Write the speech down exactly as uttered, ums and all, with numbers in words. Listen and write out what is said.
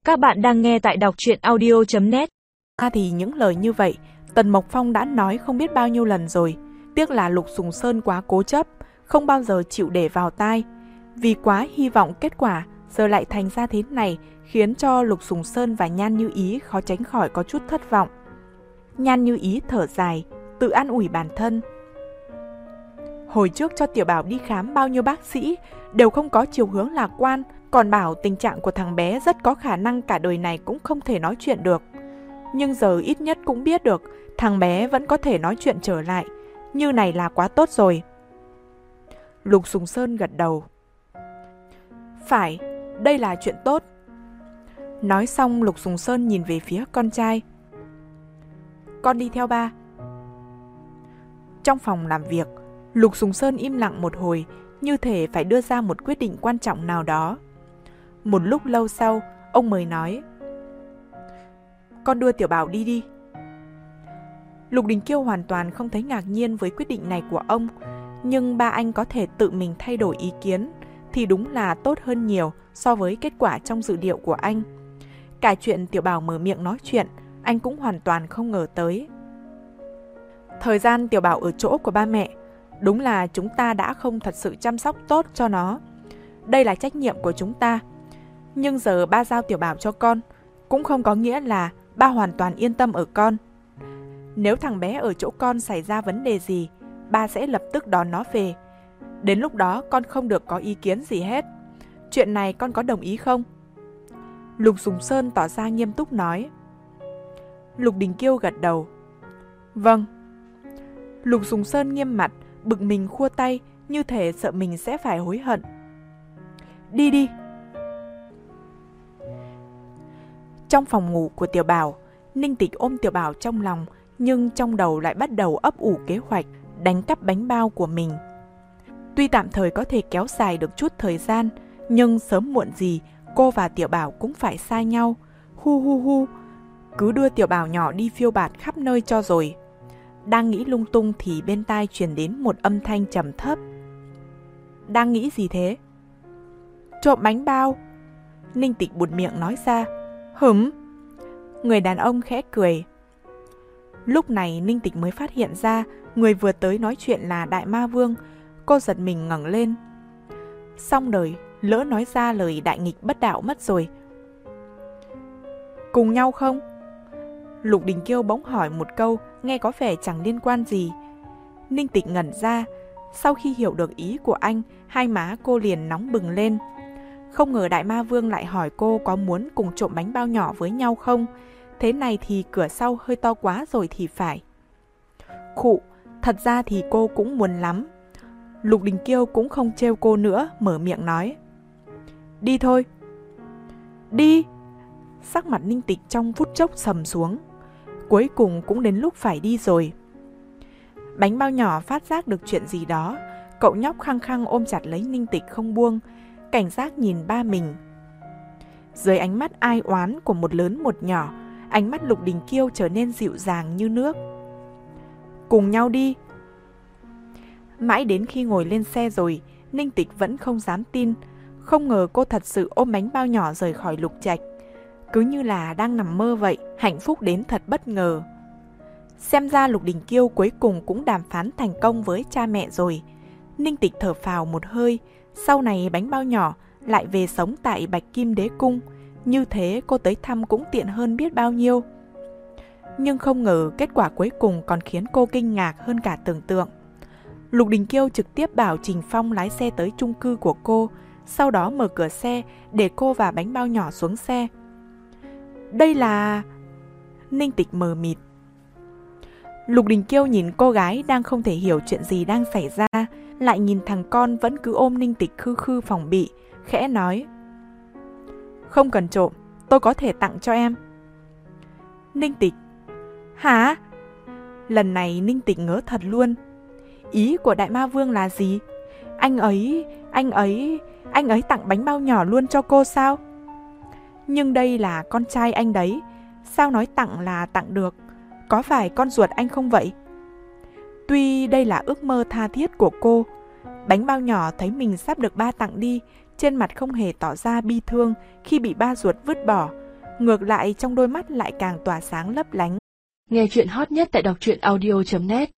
Các bạn đang nghe tại đọc truyện audio chấm net. À thì những lời như vậy, Tần Mộc Phong đã nói không biết bao nhiêu lần rồi. Tiếc là Lục Sùng Sơn quá cố chấp, không bao giờ chịu để vào tai. Vì quá hy vọng kết quả, giờ lại thành ra thế này, khiến cho Lục Sùng Sơn và Nhan Như Ý khó tránh khỏi có chút thất vọng. Nhan Như Ý thở dài, tự an ủi bản thân. Hồi trước cho Tiểu Bảo đi khám bao nhiêu bác sĩ, đều không có chiều hướng lạc quan, còn bảo tình trạng của thằng bé rất có khả năng cả đời này cũng không thể nói chuyện được. Nhưng giờ ít nhất cũng biết được thằng bé vẫn có thể nói chuyện trở lại, như này là quá tốt rồi. Lục Sùng Sơn gật đầu. Phải, đây là chuyện tốt. Nói xong Lục Sùng Sơn nhìn về phía con trai. Con đi theo ba. Trong phòng làm việc, Lục Sùng Sơn im lặng một hồi, như thể phải đưa ra một quyết định quan trọng nào đó. Một lúc lâu sau, ông mới nói. Con đưa Tiểu Bảo đi đi. Lục Đình Kiêu hoàn toàn không thấy ngạc nhiên với quyết định này của ông, nhưng ba anh có thể tự mình thay đổi ý kiến thì đúng là tốt hơn nhiều so với kết quả trong dự liệu của anh. Cả chuyện Tiểu Bảo mở miệng nói chuyện, anh cũng hoàn toàn không ngờ tới. Thời gian Tiểu Bảo ở chỗ của ba mẹ, đúng là chúng ta đã không thật sự chăm sóc tốt cho nó. Đây là trách nhiệm của chúng ta. Nhưng giờ ba giao Tiểu Bảo cho con, cũng không có nghĩa là ba hoàn toàn yên tâm ở con. Nếu thằng bé ở chỗ con xảy ra vấn đề gì, ba sẽ lập tức đón nó về. Đến lúc đó con không được có ý kiến gì hết. Chuyện này con có đồng ý không? Lục Sùng Sơn tỏ ra nghiêm túc nói. Lục Đình Kiêu gật đầu. Vâng. Lục Sùng Sơn nghiêm mặt, bực mình khua tay, như thể sợ mình sẽ phải hối hận. Đi đi. Trong phòng ngủ của Tiểu Bảo, Ninh Tịch ôm Tiểu Bảo trong lòng, nhưng trong đầu lại bắt đầu ấp ủ kế hoạch đánh cắp bánh bao của mình. Tuy tạm thời có thể kéo dài được chút thời gian, nhưng sớm muộn gì cô và Tiểu Bảo cũng phải xa nhau. Hu hu hu, cứ đưa Tiểu Bảo nhỏ đi phiêu bạt khắp nơi cho rồi. Đang nghĩ lung tung thì bên tai truyền đến một âm thanh trầm thấp. Đang nghĩ gì thế? Trộm bánh bao. Ninh Tịch buột miệng nói ra. Hửm. Người đàn ông khẽ cười. Lúc này Ninh Tịch mới phát hiện ra người vừa tới nói chuyện là Đại Ma Vương. Cô giật mình ngẩng lên. Xong đời, lỡ nói ra lời đại nghịch bất đạo mất rồi. Cùng nhau không? Lục Đình Kiêu bỗng hỏi một câu nghe có vẻ chẳng liên quan gì. Ninh Tịch ngẩn ra. Sau khi hiểu được ý của anh, hai má cô liền nóng bừng lên. Không ngờ Đại Ma Vương lại hỏi cô có muốn cùng trộm bánh bao nhỏ với nhau không. Thế này thì cửa sau hơi to quá rồi thì phải. Khụ, thật ra thì cô cũng muốn lắm. Lục Đình Kiêu cũng không trêu cô nữa, mở miệng nói. Đi thôi. Đi. Sắc mặt Ninh Tịch trong phút chốc sầm xuống. Cuối cùng cũng đến lúc phải đi rồi. Bánh bao nhỏ phát giác được chuyện gì đó, cậu nhóc khăng khăng ôm chặt lấy Ninh Tịch không buông, cảnh giác nhìn ba mình. Dưới ánh mắt ai oán của một lớn một nhỏ, ánh mắt Lục Đình Kiêu trở nên dịu dàng như nước. Cùng nhau đi. Mãi đến khi ngồi lên xe rồi, Ninh Tịch vẫn không dám tin. Không ngờ cô thật sự ôm bánh bao nhỏ rời khỏi Lục Trạch. Cứ như là đang nằm mơ vậy, hạnh phúc đến thật bất ngờ. Xem ra Lục Đình Kiêu cuối cùng cũng đàm phán thành công với cha mẹ rồi. Ninh Tịch thở phào một hơi. Sau này bánh bao nhỏ lại về sống tại Bạch Kim Đế Cung. Như thế cô tới thăm cũng tiện hơn biết bao nhiêu. Nhưng không ngờ kết quả cuối cùng còn khiến cô kinh ngạc hơn cả tưởng tượng. Lục Đình Kiêu trực tiếp bảo Trình Phong lái xe tới chung cư của cô, sau đó mở cửa xe để cô và bánh bao nhỏ xuống xe. Đây là... Ninh Tịch mờ mịt. Lục Đình Kiêu nhìn cô gái đang không thể hiểu chuyện gì đang xảy ra, lại nhìn thằng con vẫn cứ ôm Ninh Tịch khư khư phòng bị, khẽ nói. Không cần trộm, tôi có thể tặng cho em. Ninh Tịch. Hả? Lần này Ninh Tịch ngớ thật luôn. Ý của Đại Ma Vương là gì? Anh ấy, anh ấy, anh ấy tặng bánh bao nhỏ luôn cho cô sao? Nhưng đây là con trai anh đấy, sao nói tặng là tặng được? Có phải con ruột anh không vậy? Tuy đây là ước mơ tha thiết của cô, bánh bao nhỏ thấy mình sắp được ba tặng đi, trên mặt không hề tỏ ra bi thương khi bị ba ruột vứt bỏ, ngược lại trong đôi mắt lại càng tỏa sáng lấp lánh. Nghe chuyện hot nhất tại đọc truyện audio chấm net.